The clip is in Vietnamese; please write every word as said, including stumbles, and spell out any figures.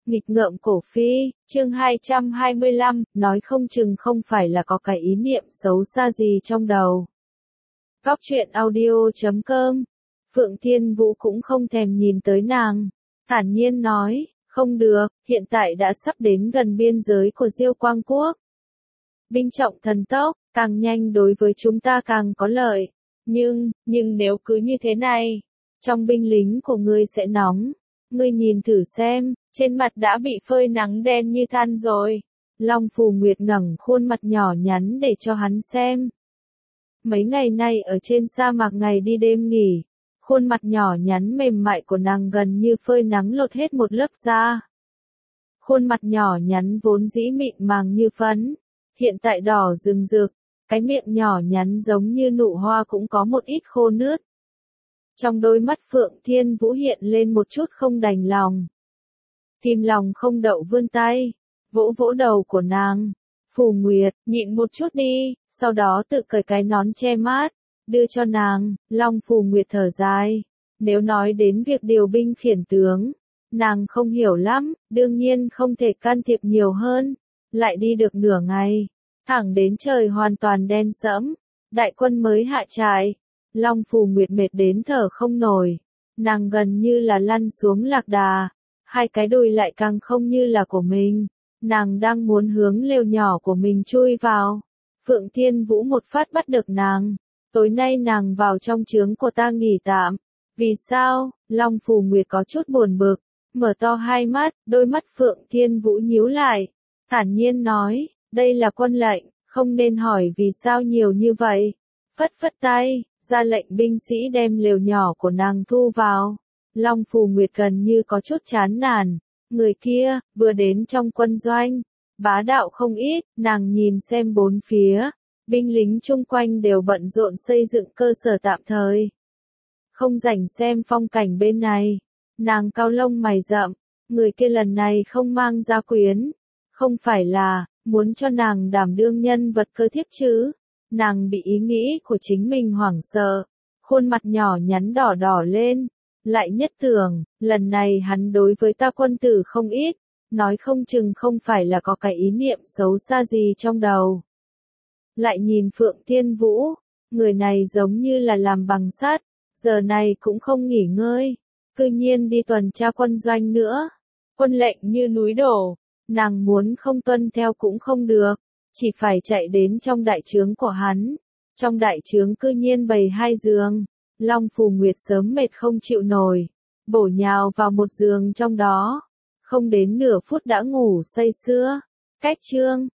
Nghịch ngợm cổ phi, chương hai trăm hai mươi lăm, nói không chừng không phải là có cái ý niệm xấu xa gì trong đầu. Góc truyện audio chấm com. Phượng Thiên Vũ cũng không thèm nhìn tới nàng, thản nhiên nói, không được, hiện tại đã sắp đến gần biên giới của Diêu Quang Quốc. Binh trọng thần tốc, càng nhanh đối với chúng ta càng có lợi. Nhưng, nhưng nếu cứ như thế này, trong binh lính của ngươi sẽ nóng. Ngươi nhìn thử xem, trên mặt đã bị phơi nắng đen như than rồi. Long Phù Nguyệt ngẩng khuôn mặt nhỏ nhắn để cho hắn xem. Mấy ngày nay ở trên sa mạc ngày đi đêm nghỉ, khuôn mặt nhỏ nhắn mềm mại của nàng gần như phơi nắng lột hết một lớp da. Khuôn mặt nhỏ nhắn vốn dĩ mịn màng như phấn, hiện tại đỏ rừng rực, cái miệng nhỏ nhắn giống như nụ hoa cũng có một ít khô nướt. Trong đôi mắt Phượng Thiên Vũ hiện lên một chút không đành lòng. Tìm lòng không đậu vươn tay, vỗ vỗ đầu của nàng. Phù Nguyệt, nhịn một chút đi, sau đó tự cởi cái nón che mát, đưa cho nàng. Long Phù Nguyệt thở dài. Nếu nói đến việc điều binh khiển tướng, nàng không hiểu lắm, đương nhiên không thể can thiệp nhiều hơn. Lại đi được nửa ngày, thẳng đến trời hoàn toàn đen sẫm, đại quân mới hạ trại. Long Phù Nguyệt mệt đến thở không nổi, nàng gần như là lăn xuống lạc đà, hai cái đùi lại càng không như là của mình, nàng đang muốn hướng lều nhỏ của mình chui vào. Phượng Thiên Vũ một phát bắt được nàng, tối nay nàng vào trong trướng của ta nghỉ tạm. Vì sao? Long Phù Nguyệt có chút buồn bực, mở to hai mắt, đôi mắt Phượng Thiên Vũ nhíu lại, thản nhiên nói, đây là quân lệnh, không nên hỏi vì sao nhiều như vậy. Phất phất tay, ra lệnh binh sĩ đem lều nhỏ của nàng thu vào. Long Phù Nguyệt gần như có chút chán nản, người kia, vừa đến trong quân doanh, bá đạo không ít, nàng nhìn xem bốn phía, binh lính chung quanh đều bận rộn xây dựng cơ sở tạm thời. Không rảnh xem phong cảnh bên này, nàng cau lông mày rậm, người kia lần này không mang gia quyến, không phải là, muốn cho nàng đảm đương nhân vật cơ thiếp chứ. Nàng bị ý nghĩ của chính mình hoảng sợ, khuôn mặt nhỏ nhắn đỏ đỏ lên, lại nhất tưởng, lần này hắn đối với ta quân tử không ít, nói không chừng không phải là có cái ý niệm xấu xa gì trong đầu. Lại nhìn Phượng Thiên Vũ, người này giống như là làm bằng sắt, giờ này cũng không nghỉ ngơi, cư nhiên đi tuần tra quân doanh nữa, quân lệnh như núi đổ, nàng muốn không tuân theo cũng không được. Chỉ phải chạy đến trong đại trướng của hắn. Trong đại trướng cư nhiên bày hai giường. Long Phù Nguyệt sớm mệt không chịu nổi, bổ nhào vào một giường trong đó. Không đến nửa phút đã ngủ say sưa. Cách chương,